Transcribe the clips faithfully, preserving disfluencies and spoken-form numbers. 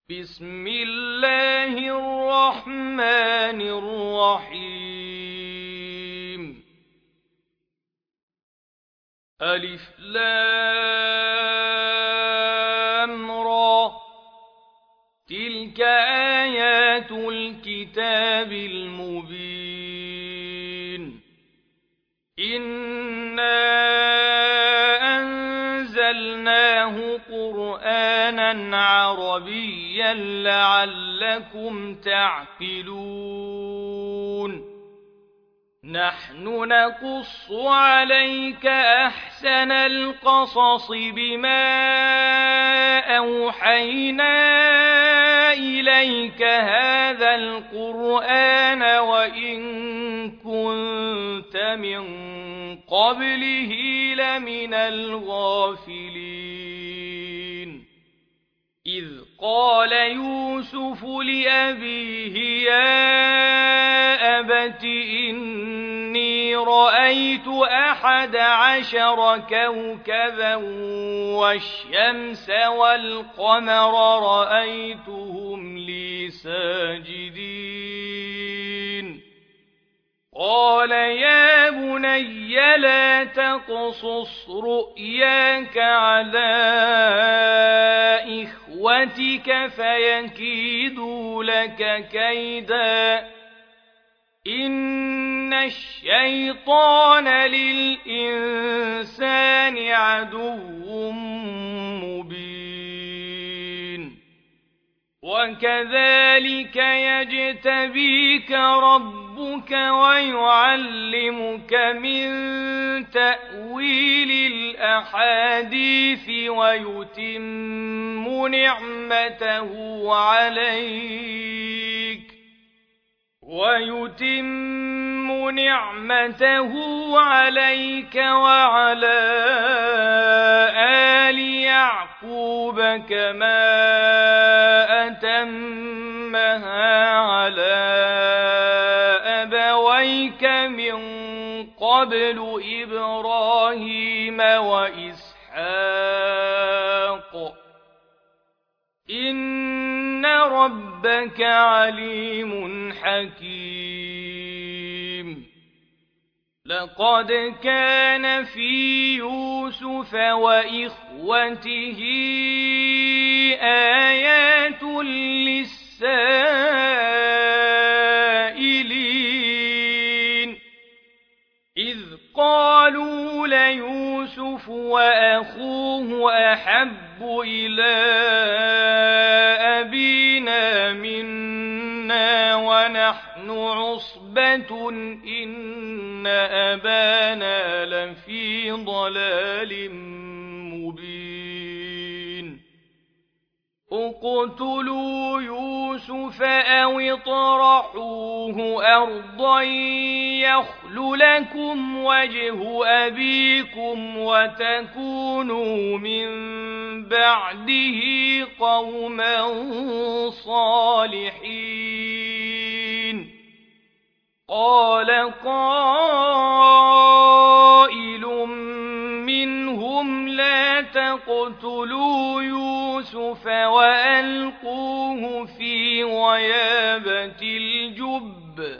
بسم الله الرحمن الرحيم. ألف لام را، تلك آيات الكتاب المبين. إنا أنزلناه قرآنا عربيا لعلكم تعقلون. نحن نقص عليك أحسن القصص بما أوحينا إليك هذا القرآن وإن كنت من قبله لمن الغافلين. إذ قال يوسف لأبيه يا أبت إني رأيت أحد عشر كوكبا والشمس والقمر رأيتهم لي ساجدين. قال يا بني لا تقصص رؤياك على إخوتك فيكيدوا لك كيدا، إن الشيطان للإنسان عدو مبين. وكذلك يجتبيك ربك ويعلمك من تأويل الأحاديث ويتم نعمته عليك ويتم نعمته عليك وعلى آل يعقوب كما أتمها على أبويك من قبل إبراهيم وإسحاق إن ربك عليم حكيم. لقد كان في يوسف وإخوته آيات للسائلين، إذ قالوا ليوسف وأخوه أحب إلى أبينا منا ونحن عصبة إن أبانا لفي ضلال مبين. اقتلوا يوسف أو اطرحوه أرضا يخل لكم وجه أبيكم وتكونوا من بعده قوما صالحين. قال قائل منهم لا تقتلوا يوسف وألقوه في غيابة الجب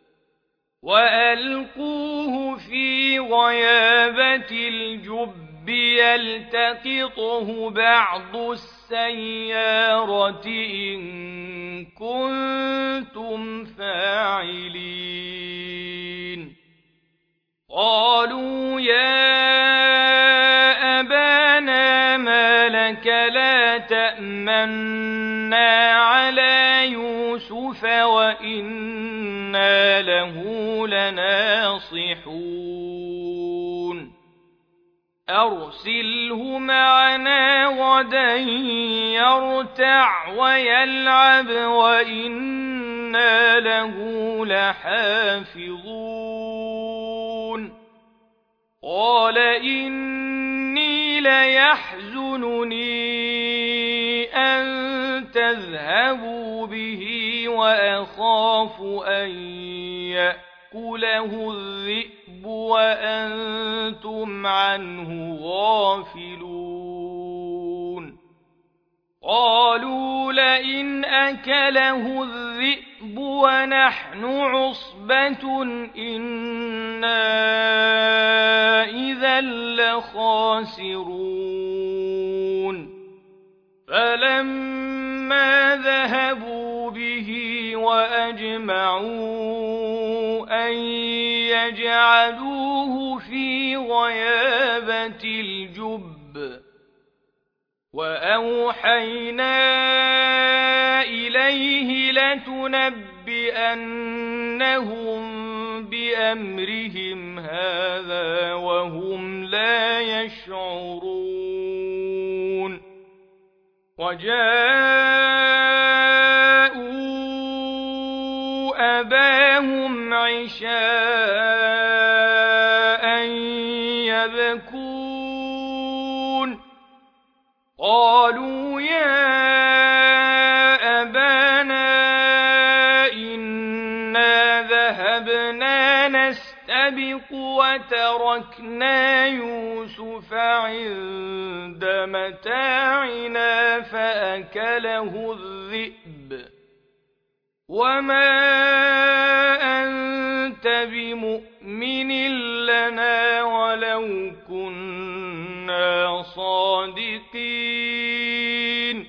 وألقوه في غيابة الجب يلتقطه بعض السيارة إن كنتم فاعلين. قالوا يا أبانا ما لك لا تأمنا على يوسف وإنا له لناصحون. أرسله معنا غدا يرتع ويلعب وإنا له لحافظون. قال إني ليحزنني أن تذهبوا به وأخاف أن يأكله الذئب وأنتم عنه غافلون. قالوا لئن أكله الذئب ونحن عصبة إنا إذا لخاسرون فلما ذهبوا به وأجمعوا أن يجعلوه في غيابة الجب وأوحينا إليه لتنبئنهم بأمرهم هذا وهم لا يشعرون وجاءوا أباهم عشاء يبكون قالوا يا أبانا إنا ذهبنا نستبق وتركنا يوسف عند متاعنا فأكله الذئب وما أنت بمؤمن لنا ولو كنا صادقين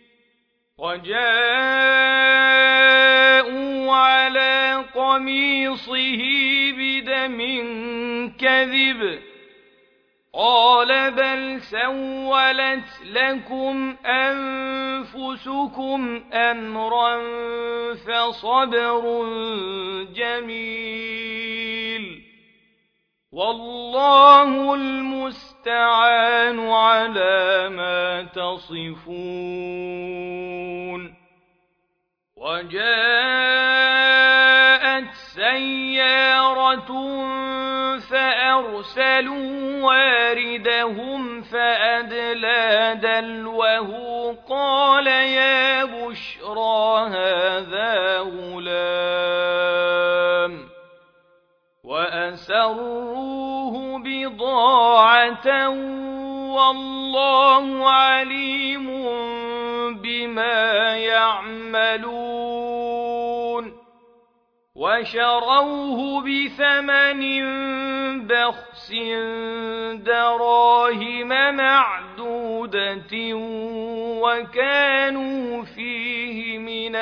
وجاءوا على قميصه بدم كذب قال بل سولت لكم أنفسكم أمرا فصبر جميل والله المستعان على ما تصفون وجاءت سيارة فأرسلوا واردهم فأدلى دلوه قال يا بشرى هذا غلام وأسروه بضاعة والله عليم بما يعملون وشروه بثمن بخس دراهم معدودة وكانوا فيه من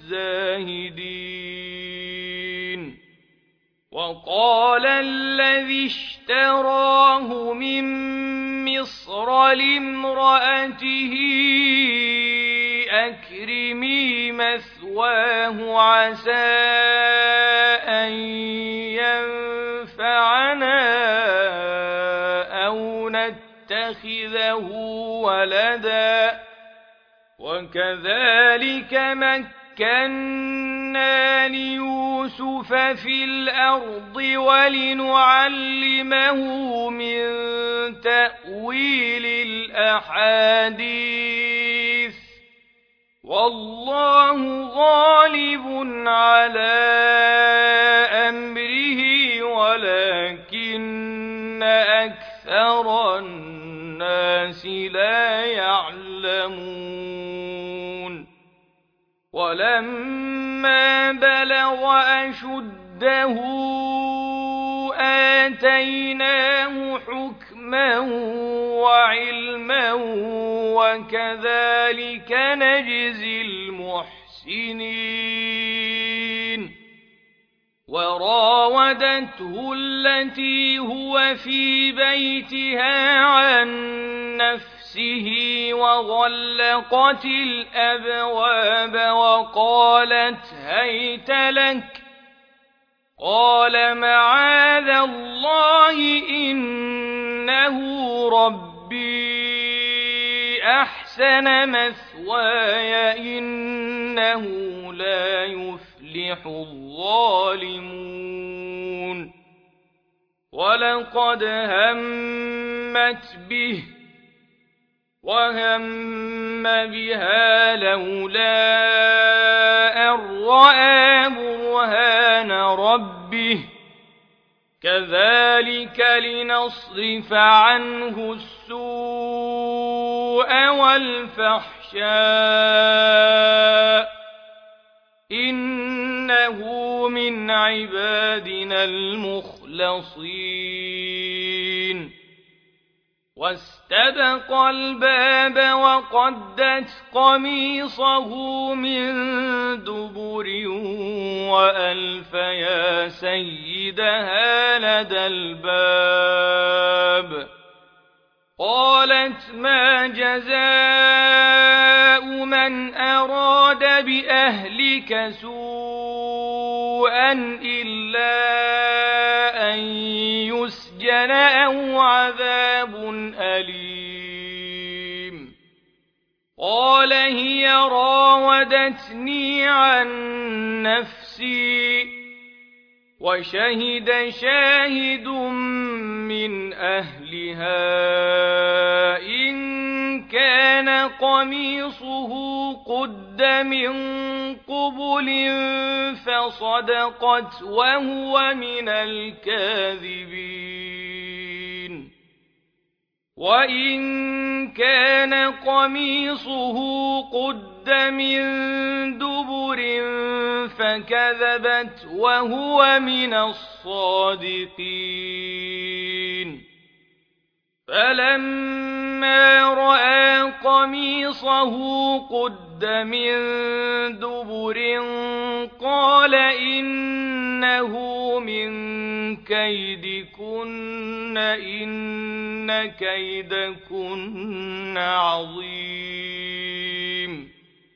الزاهدين وقال الذي اشتراه من مصر لامرأته أكرمي مثواه عسى أن ينفعنا أو نتخذه ولدا وكذلك مكنا ليوسف في الأرض ولنعلمه من تأويل الأحاديث والله غالب على أمره ولكن أكثر الناس لا يعلمون ولما بلغ أشده آتيناه حكما وعلما وكذلك نجزي المحسنين وراودته التي هو في بيتها عن نفسه وغلقت الأبواب وقالت هيت لك قال معاذ الله إنه ربي أحسن مثواي إنه لا يفلح الظالمون ولقد همت به وهم بها لولا أن رأى برهان ربه كذلك لنصرف عنه السوء والفحش يخشى إنه من عبادنا المخلصين واستبق الباب وقدت قميصه من دبر وألف يا سيدها لدى الباب قالت ما جزاء من أراد بأهلك سوءا إلا أن يسجن أو عذاب أليم قال هي راودتني عن نفسي وشهد شاهد من أهلها إن كان قميصه قد من قبل فصدقت وهو من الكاذبين وإن كان قميصه قد من دبر فكذبت وهو من الصادقين فلما رأى قميصه قد من دبر قال إنه من كيدكن إن كيدكن عظيم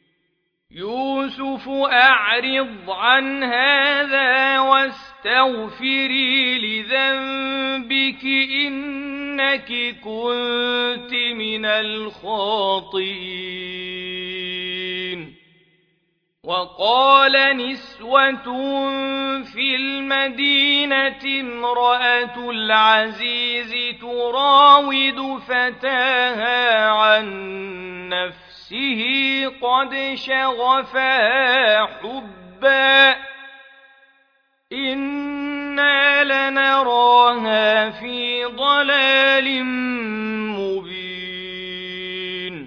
يوسف أعرض عن هذا واستغفري لذنبك إنك كنت من الخاطئين وقال نسوة في المدينة امرأة العزيز تراود فتاها عن نفسه قد شغفها حبا إنا لنراها في ضلال مبين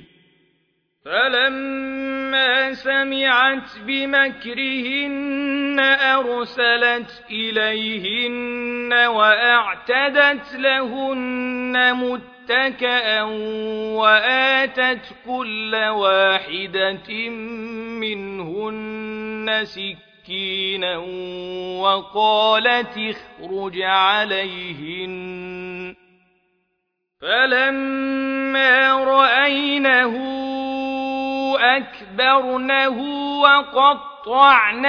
فلما سمعت بمكرهن أرسلت إليهن وأعتدت لهن متكئا وآتت كل واحدة منهن سكينا وقالت اخرج عليهن فلما رأينه أكبرنه وقطعن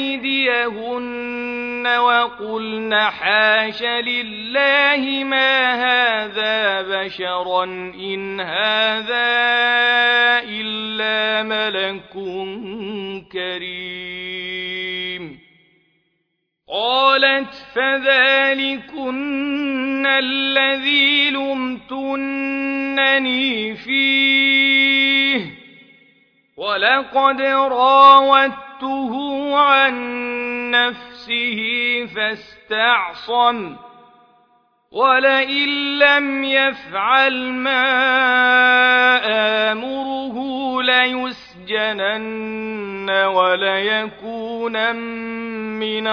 أيديهن وقلن حاش لله ما هذا بشرا إن هذا إلا ملك كريم قالت فذلكن الذي لمتنني فيه ولقد راودته عن نفسه فاستعصم ولئن لم يفعل ما آمره ليسجنن وليكونن من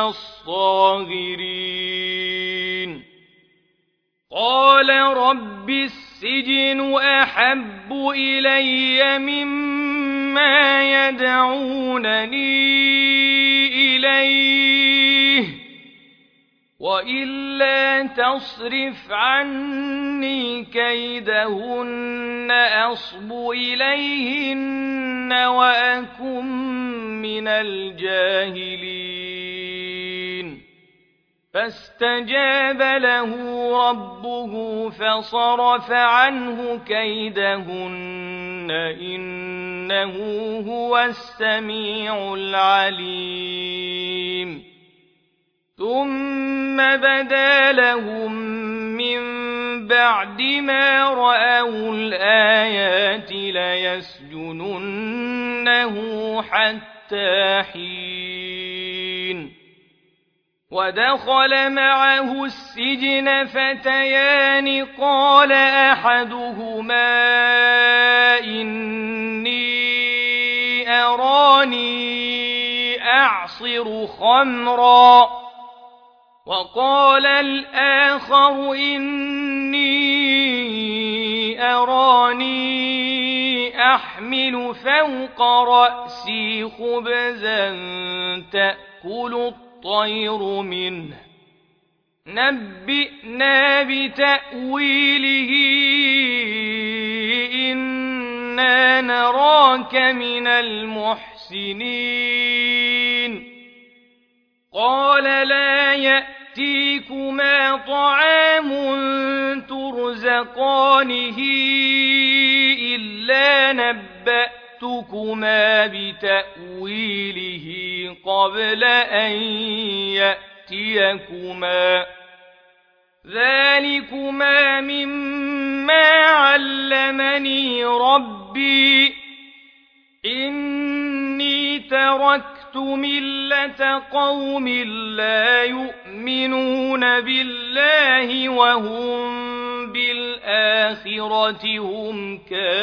الصاغرين قال رب السجن أحب إلي مما يدعونني إليه وإلا تصرف عني كيدهن أصب إليهن وأكن من الجاهلين فاستجاب له ربه فصرف عنه كيدهن إنه هو السميع العليم ثم بدا لهم من بعد ما رأوا الآيات ليسجننه حتى حين ودخل معه السجن فتيان قال أحدهما إني أراني أعصر خمرا وقال الآخر إني أراني أحمل فوق رأسي خبزا تأكل الطير منه نبئنا بتأويله إنا نراك من المحسنين قال لا يأتيكما طعام ترزقانه إلا نبأتكما بتأويله قبل أن يأتيكما ذلكما مما علمني ربي إني تركت ملة قوم لا يؤمنون بالله وهم بالآخرة هم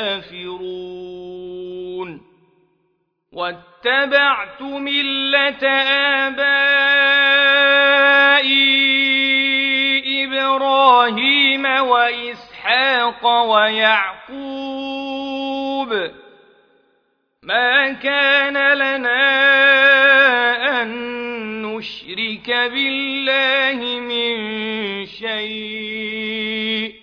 كافرون واتبعت ملة آبائي إبراهيم وإسحاق ويعقوب ما كان لنا أن نشرك بالله من شيء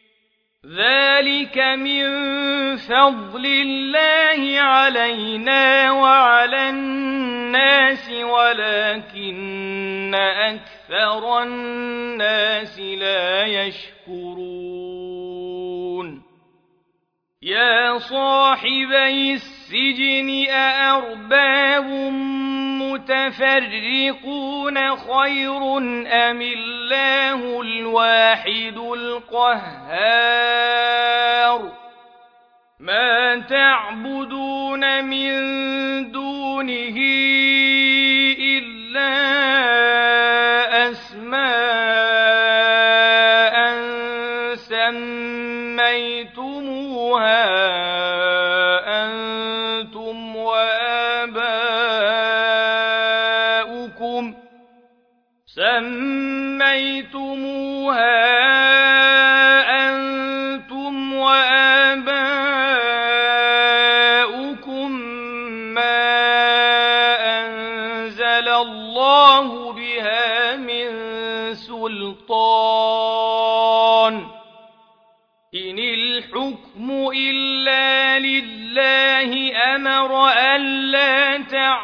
ذلك من فضل الله علينا وعلى الناس ولكن أكثر الناس لا يشكرون يا صاحبي السجن أأرباب متفرقون خير أم الله الواحد القهار ما تعبدون من دونه إلا أسماء سميتموها أنتم وآباؤكم سميتموها أنتم وآباؤكم ما أنزل الله بها من سلطان إن الحكم إلا لله أمر ألا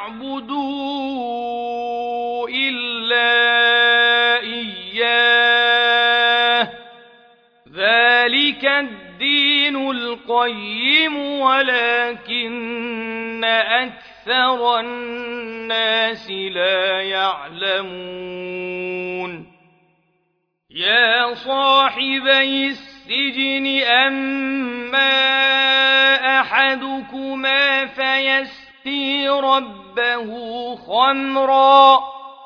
تعبدوا إلا إياه ذلك الدين القيم ولكن أكثر الناس لا يعلمون يا صاحبي السجن أما أحدكما فيسقي ربه خمرا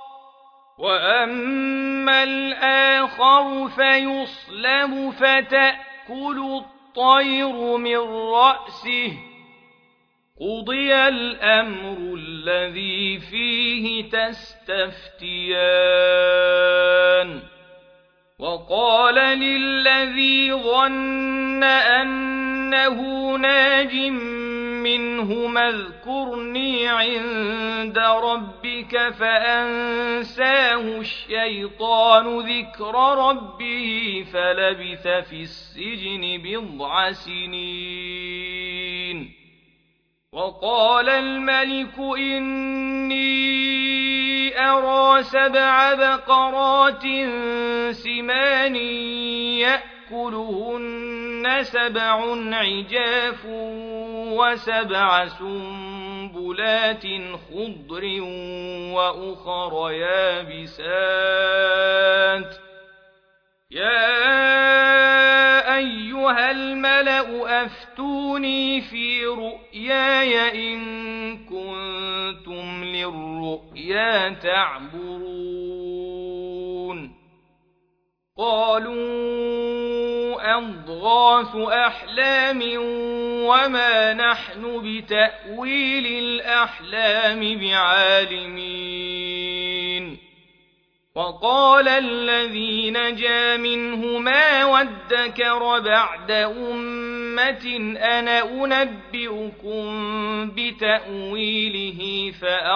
وأما الآخر فيصلب فتأكل الطير من رأسه قضي الأمر الذي فيه تستفتيان وقال للذي ظن أنه ناج منهما اذكرني عند ربك فأنساه الشيطان ذكر ربه فلبث في السجن بضع سنين وقال الملك إني أرى سبع بقرات سمان يأكلهن سبع عجاف وسبع سنبلات خضر وأخر يابسات يا أيها الملأ أفتوني في رؤياي إن كنتم للرؤيا تعبرون قالوا أضغاث أحلام وما نحن بتأويل الأحلام بعالمين وقال الذي نجا منهما وادكر بعد أمة أنا أنبئكم بتأويله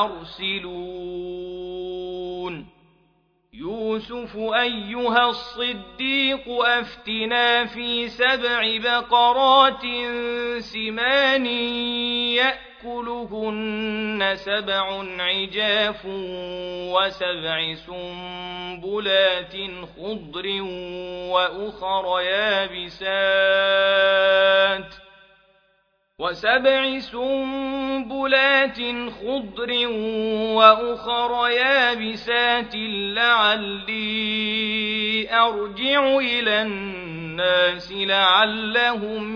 فأرسلون يوسف أيها الصديق أفتنا في سبع بقرات سمان يأكلهن سبع عجاف وسبع سنبلات خضر وأخر يابسات وسبع سنبلات خضر وأخر يابسات لعلي أرجع إلى الناس لعلهم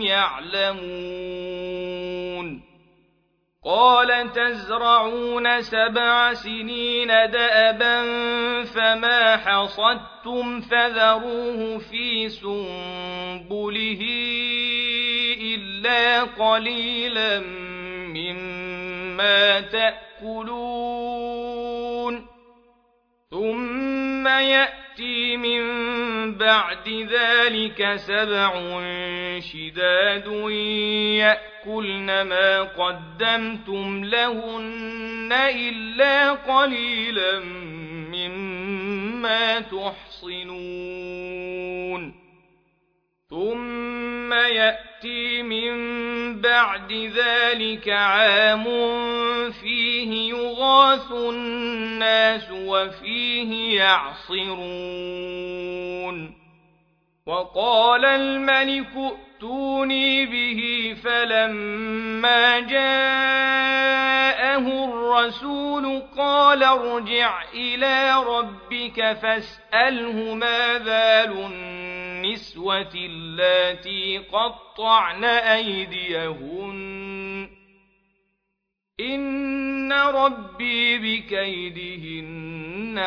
يعلمون قال تزرعون سبع سنين دأبا فما حصدتم فذروه في سنبله إلا قليلا مما تأكلون ثم يأتي من بعد ذلك سبع شداد يأكلن ما قدمتم لهن إلا قليلا مما تحصنون ثم يأتي من بعد ذلك عام فيه يغاث الناس وفيه يعصرون وقال الملك ائتوني به فلما جاءه الرسول قال ارجع إلى ربك فاسأله ما بال النسوة اللاتي قطعن أيديهن إن ربي بكيدهن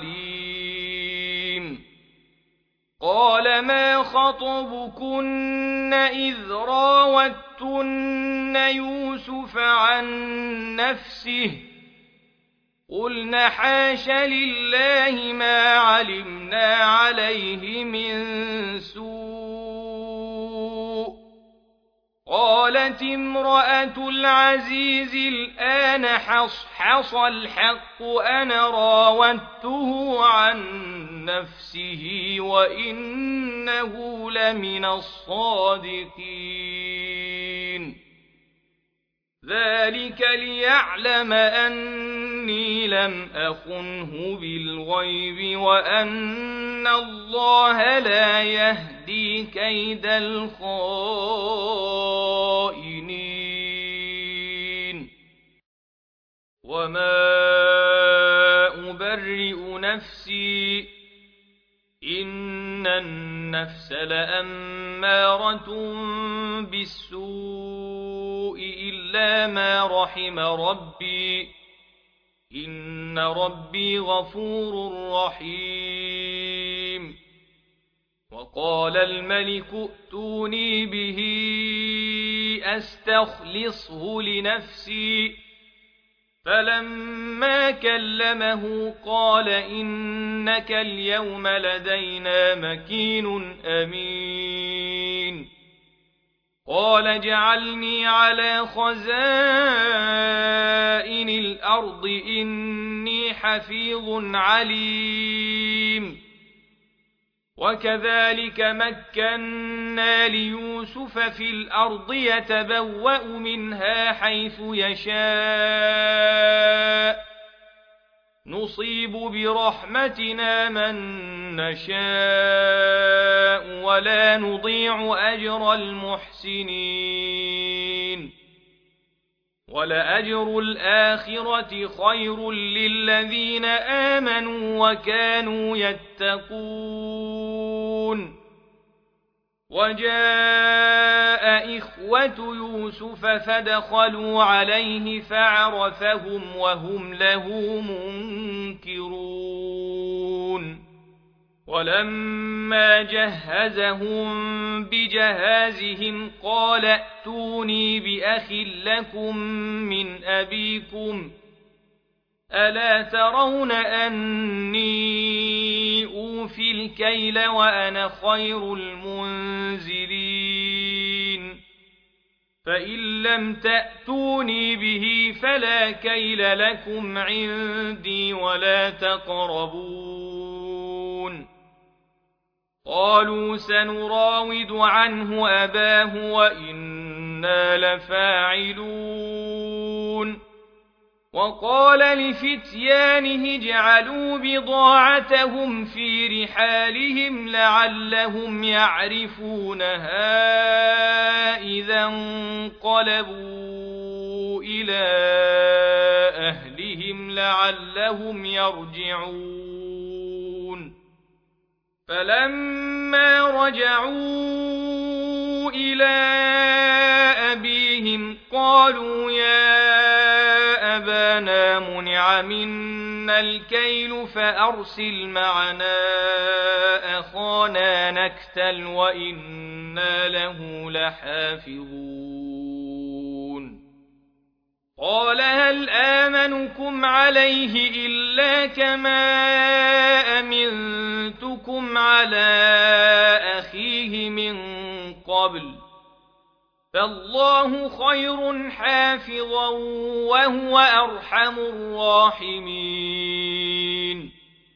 عليم قال ما خطبكن إذ راوتن يوسف عن نفسه قلنا حاش لله ما علمنا عليه من سوء قالت امرأة العزيز الآن حصحص الحق أنا راودته عن نفسه وإنه لمن الصادقين ذلك ليعلم أني لم أخنه بالغيب وأن الله لا يهدي كيد الخائنين وما أبرئ نفسي إن النفس لأمارة بالسوء إلا ما رحم ربي إن ربي غفور رحيم وقال الملك ائتوني به أستخلصه لنفسي فلما كلمه قال إنك اليوم لدينا مكين أمين قال اجعلني على خزائن الأرض إني حفيظ عليم وكذلك مكنا ليوسف في الأرض يتبوأ منها حيث يشاء نصيب برحمتنا من نشاء ولا نضيع أجر المحسنين ولأجر الآخرة خير للذين آمنوا وكانوا يتقون وجاء إخوة يوسف فدخلوا عليه فعرفهم وهم له منكرون ولما جهزهم بجهازهم قال ائتوني بأخ لكم من أبيكم ألا ترون أني أوفي الكيل وأنا خير المنزلين فإن لم تأتوني به فلا كيل لكم عندي ولا تقربون قالوا سنراود عنه أباه وإنا لفاعلون وقال لفتيانه اجعلوا بضاعتهم في رحالهم لعلهم يعرفونها إذا انقلبوا إلى أهلهم لعلهم يرجعون فلما رجعوا إلى أبيهم قالوا يا أبانا منع منا الكيل فأرسل معنا أخانا نكتل وإنا له لحافظون قال هل آمنكم عليه إلا كما أمنتكم على أخيه من قبل فالله خير حافظا وهو أرحم الراحمين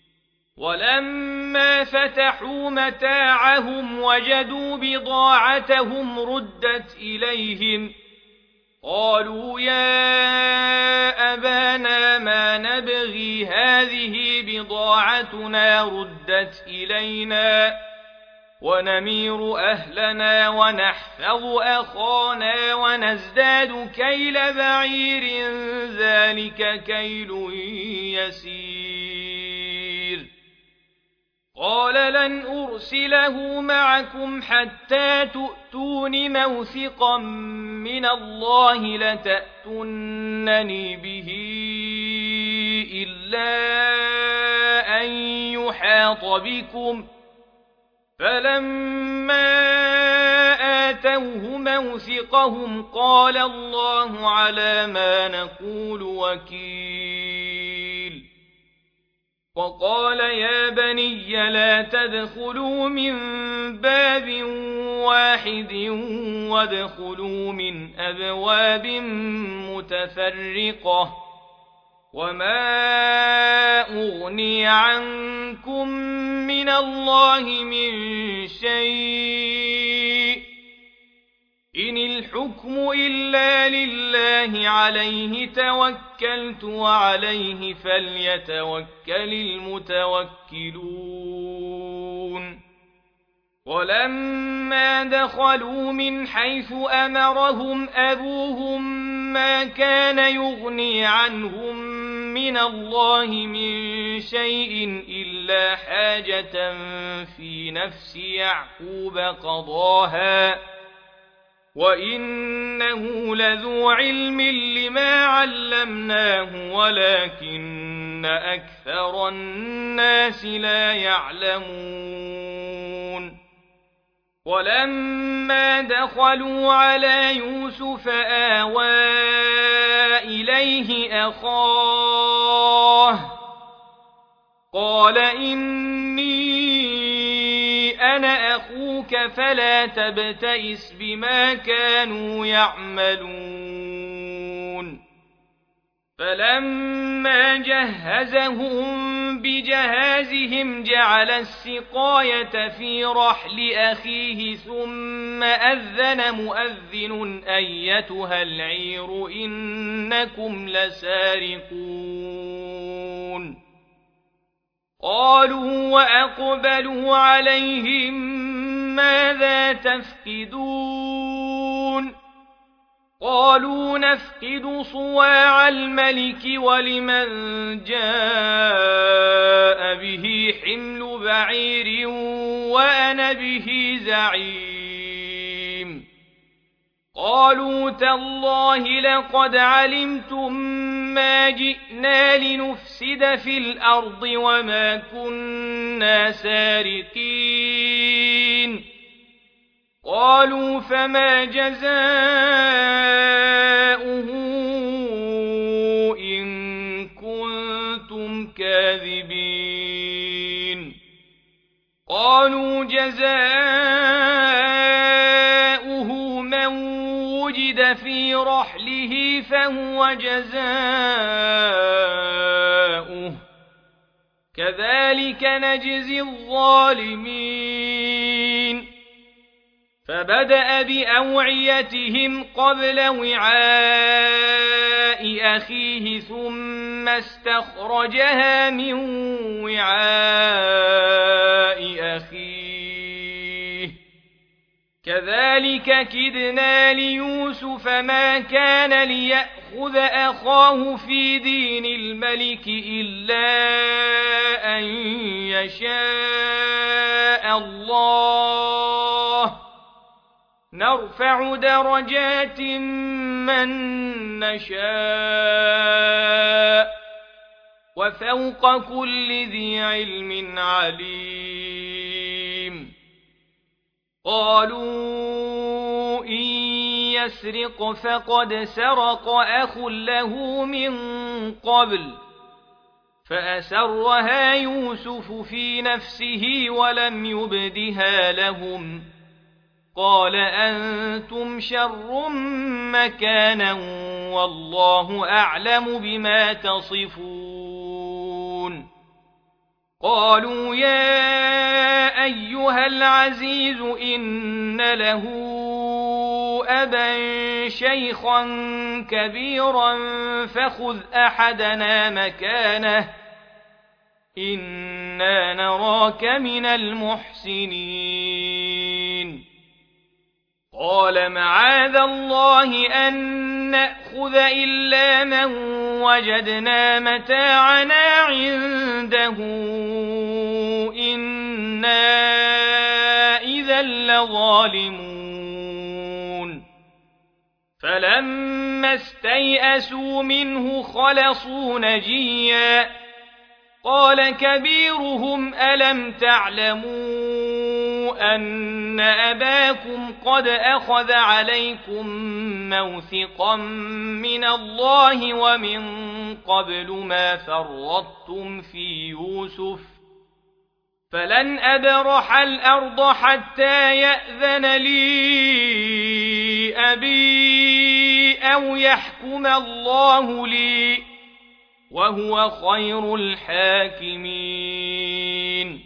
ولما فتحوا متاعهم وجدوا بضاعتهم ردت إليهم قالوا يا أبانا ما نبغي هذه بضاعتنا ردت إلينا ونمير أهلنا ونحفظ أخانا ونزداد كيل بعير ذلك كيل يسير قال لن أرسله معكم حتى تؤتون موثقا من الله لتأتونني به إلا أن يحاط بكم فلما آتوه موثقهم قال الله على ما نقول وكيل وقال يا بني لا تدخلوا من باب واحد وادخلوا من أبواب متفرقة وما أغني عنكم من الله من شيء إن الحكم إلا لله عليه توكلت وعليه فليتوكل المتوكلون ولما دخلوا من حيث أمرهم أبوهم ما كان يغني عنهم من الله من شيء إلا حاجة في نفس يعقوب قضاها وإنه لذو علم لما علمناه ولكن أكثر الناس لا يعلمون ولما دخلوا على يوسف آوى إليه أخاه قال إني أنا أخوك فلا تبتئس بما كانوا يعملون فلما جهزهم بجهازهم جعل السقاية في رحل أخيه ثم أذن مؤذن أيتها العير إنكم لسارقون قالوا وأقبلوا عليهم ماذا تفقدون قالوا نفقد صواع الملك ولمن جاء به حمل بعير وأنا به زعيم قالوا تالله لقد علمتم ما جئنا لنفسد في الأرض وما كنا سارقين قالوا فما جزاؤه إن كنتم كاذبين قالوا جزاؤه من وجد في رحله فهو جزاؤه كذلك نجزي الظالمين فبدأ بأوعيتهم قبل وعاء أخيه ثم استخرجها من وعاء أخيه كذلك كدنا ليوسف ما كان ليأخذ أخاه في دين الملك إلا أن يشاء الله نرفع درجات من نشاء وفوق كل ذي علم عليم قالوا إن يسرق فقد سرق أخ له من قبل فأسرها يوسف في نفسه ولم يبدها لهم قال أنتم شر مكانا والله أعلم بما تصفون قالوا يا أيها العزيز إن له أبا شيخا كبيرا فخذ أحدنا مكانه إنا نراك من المحسنين قال معاذ الله أن نأخذ إلا من وجدنا متاعنا عنده إنا إذا لظالمون فلما استيئسوا منه خلصوا نجيا قال كبيرهم ألم تعلموا أن أباكم قد أخذ عليكم موثقا من الله ومن قبل ما فرطتم في يوسف فلن أبرح الأرض حتى يأذن لي أبي أو يحكم الله لي وهو خير الحاكمين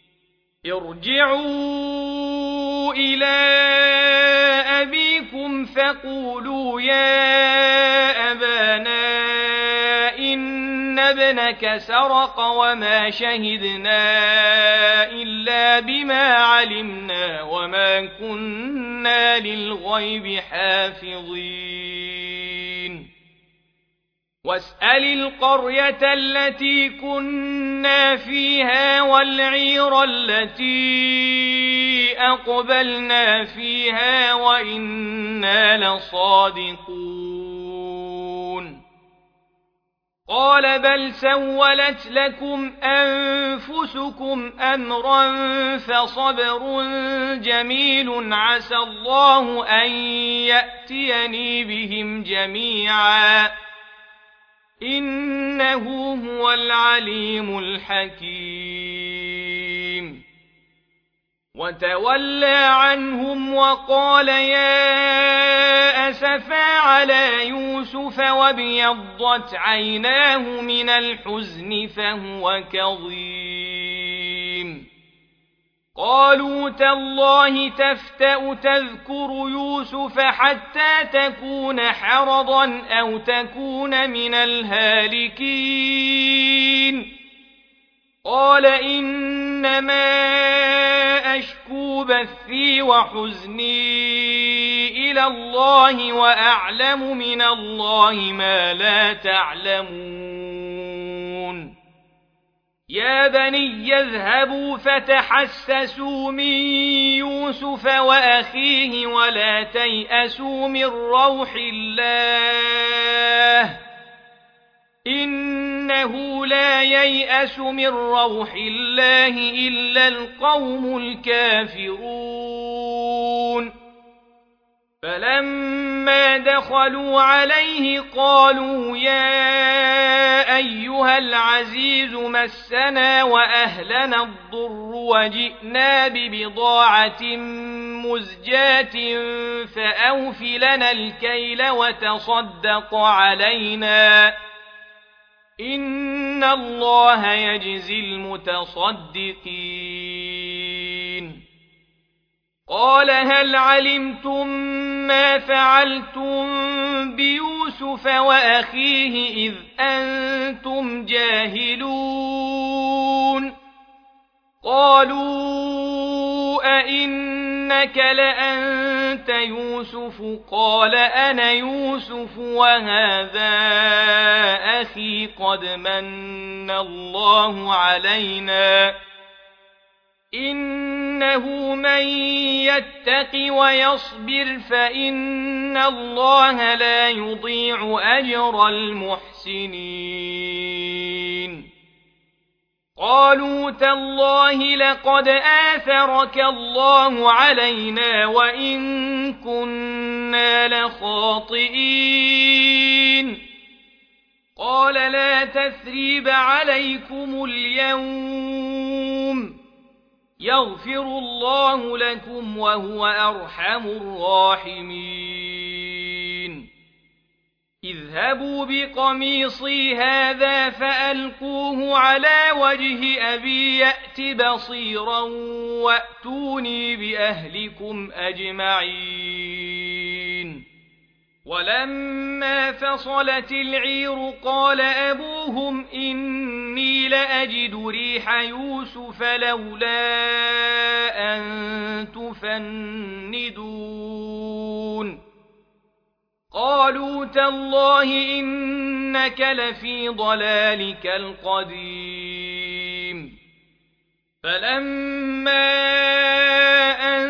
ارجعوا إلى أبيكم فقولوا يا أبانا إن ابنك سرق وما شهدنا إلا بما علمنا وما كنا للغيب حافظين واسأل القرية التي كنا فيها والعير التي أقبلنا فيها وإنا لصادقون قال بل سولت لكم أنفسكم أمرا فصبر جميل عسى الله أن يأتيني بهم جميعا إنه هو العليم الحكيم وتولى عنهم وقال يا أسفا على يوسف وابيضت عيناه من الحزن فهو كظيم قالوا تالله تفتأ تذكر يوسف حتى تكون حرضا أو تكون من الهالكين قال إنما أشكو بثي وحزني إلى الله وأعلم من الله ما لا تعلمون يا بني يذهبوا فتحسسوا من يوسف وأخيه ولا تيأسوا من روح الله إنه لا ييأس من روح الله إلا القوم الكافرون فلما دخلوا عليه قالوا يا أيها العزيز مسنا وأهلنا الضر وجئنا ببضاعة مزجاة فأوف لنا الكيل وتصدق علينا إن الله يجزي المتصدقين قال هل علمتم ما فعلتم بيوسف وأخيه إذ أنتم جاهلون قالوا أئنك لأنت يوسف قال أنا يوسف وهذا أخي قد من الله علينا إنه من يتق ويصبر فإن الله لا يضيع أجر المحسنين قالوا تالله لقد آثرك الله علينا وإن كنا لخاطئين قال لا تثريب عليكم اليوم يغفر الله لكم وهو أرحم الراحمين اذهبوا بقميصي هذا فألقوه على وجه أبي يأت بصيرا وأتوني بأهلكم أجمعين ولما فصلت العير قال أبوهم إني لأجد ريح يوسف لولا أن تفندون قالوا تالله إنك لفي ضلالك القديم فلما أن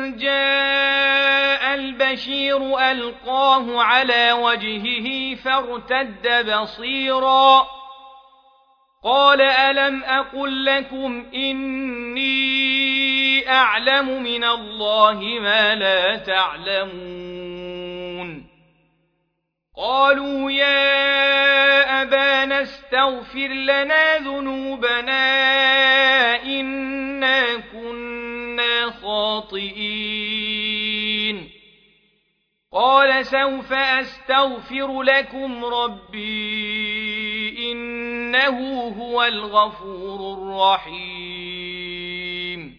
جاء البشير ألقاه على وجهه فارتد بصيرا قال ألم أقل لكم إني أعلم من الله ما لا تعلمون قالوا يا أبانا استغفر لنا ذنوبنا إنا كنا خاطئين قال سوف أستغفر لكم ربي إنه هو الغفور الرحيم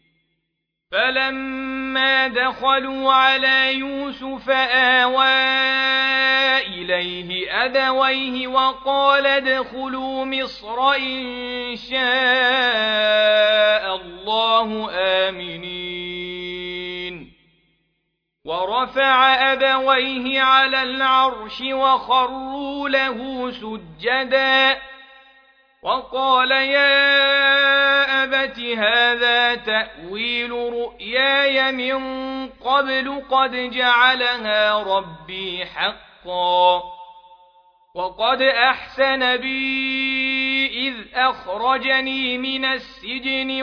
فلما دخلوا على يوسف آوى إليه أبويه وقال ادخلوا مصر إن شاء الله آمنين ورفع أبويه على العرش وخروا له سجدا وقال يا أبت هذا تأويل رؤياي من قبل قد جعلها ربي حقا وقد أحسن بي إذ أخرجني من السجن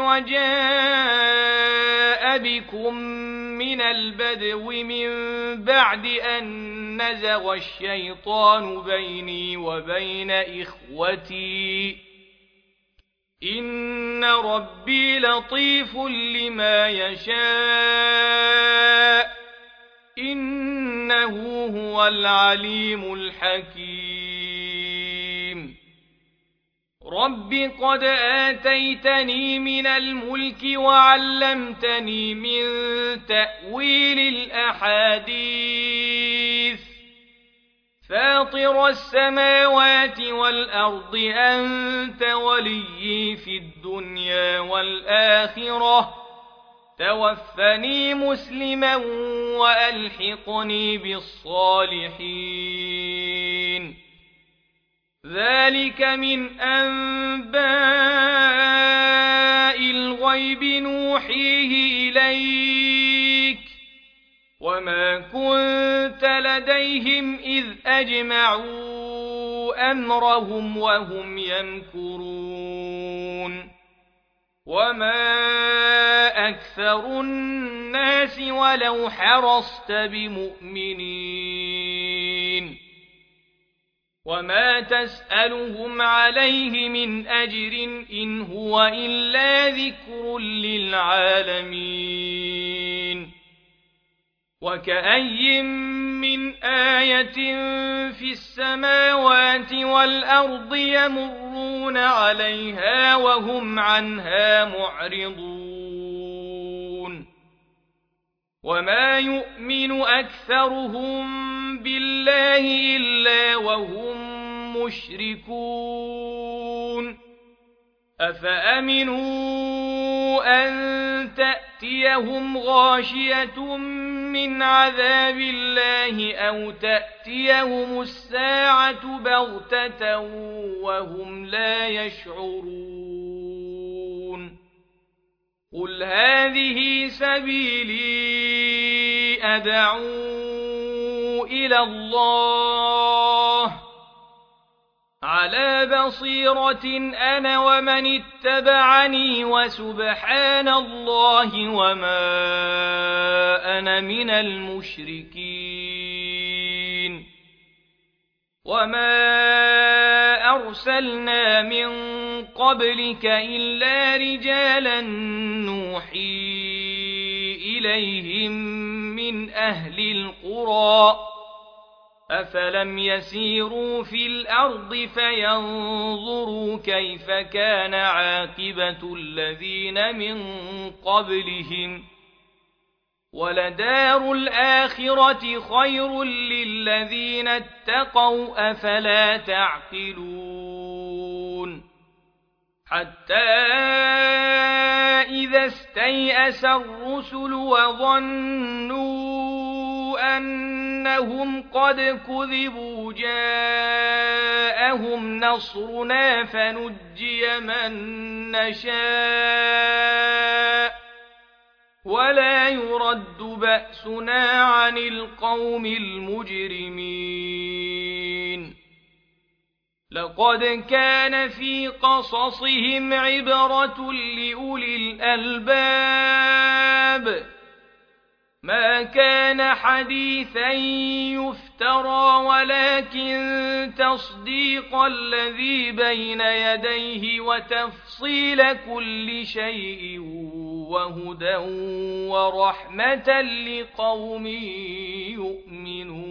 وجاء بكم من البدو من بعد أن نزغ الشيطان بيني وبين إخوتي إن ربي لطيف لما يشاء إنه هو العليم الحكيم رب قد آتيتني من الملك وعلمتني من تأويل الأحاديث فاطر السماوات والأرض أنت وليي في الدنيا والآخرة توفني مسلما وألحقني بالصالحين ذلك من أنباء الغيب نوحيه إليك وما كنت لديهم إذ أجمعوا أمرهم وهم يمكرون وما أكثر الناس ولو حرصت بمؤمنين وما تسألهم عليه من أجر إن هو إلا ذكر للعالمين وكأي من آية في السماوات والأرض يمرون عليها وهم عنها معرضون وما يؤمن أكثرهم بالله إلا وهم مشركون أفأمنوا أن تأتيهم غاشية من عذاب الله أو تأتيهم الساعة بغتة وهم لا يشعرون قل هذه سبيلي أدعو إلى الله على بصيرة أنا ومن اتبعني وسبحان الله وما أنا من المشركين وما أرسلنا من قبلك إلا رجالا نوحي إليهم من أهل القرى أفلم يسيروا في الأرض فينظروا كيف كان عاقبة الذين من قبلهم ولدار الآخرة خير للذين اتقوا أفلا تعقلون حتى إذا استيأس الرسل وظنوا أنهم قد كذبوا جاءهم نصرنا فنجي من نشاء ولا يرد بأسنا عن القوم المجرمين لقد كان في قصصهم عبرة لأولي الألباب ما كان حديثا يفترى ولكن تصديق الذي بين يديه وتفصيل كل شيء وهدى ورحمة لقوم يؤمنون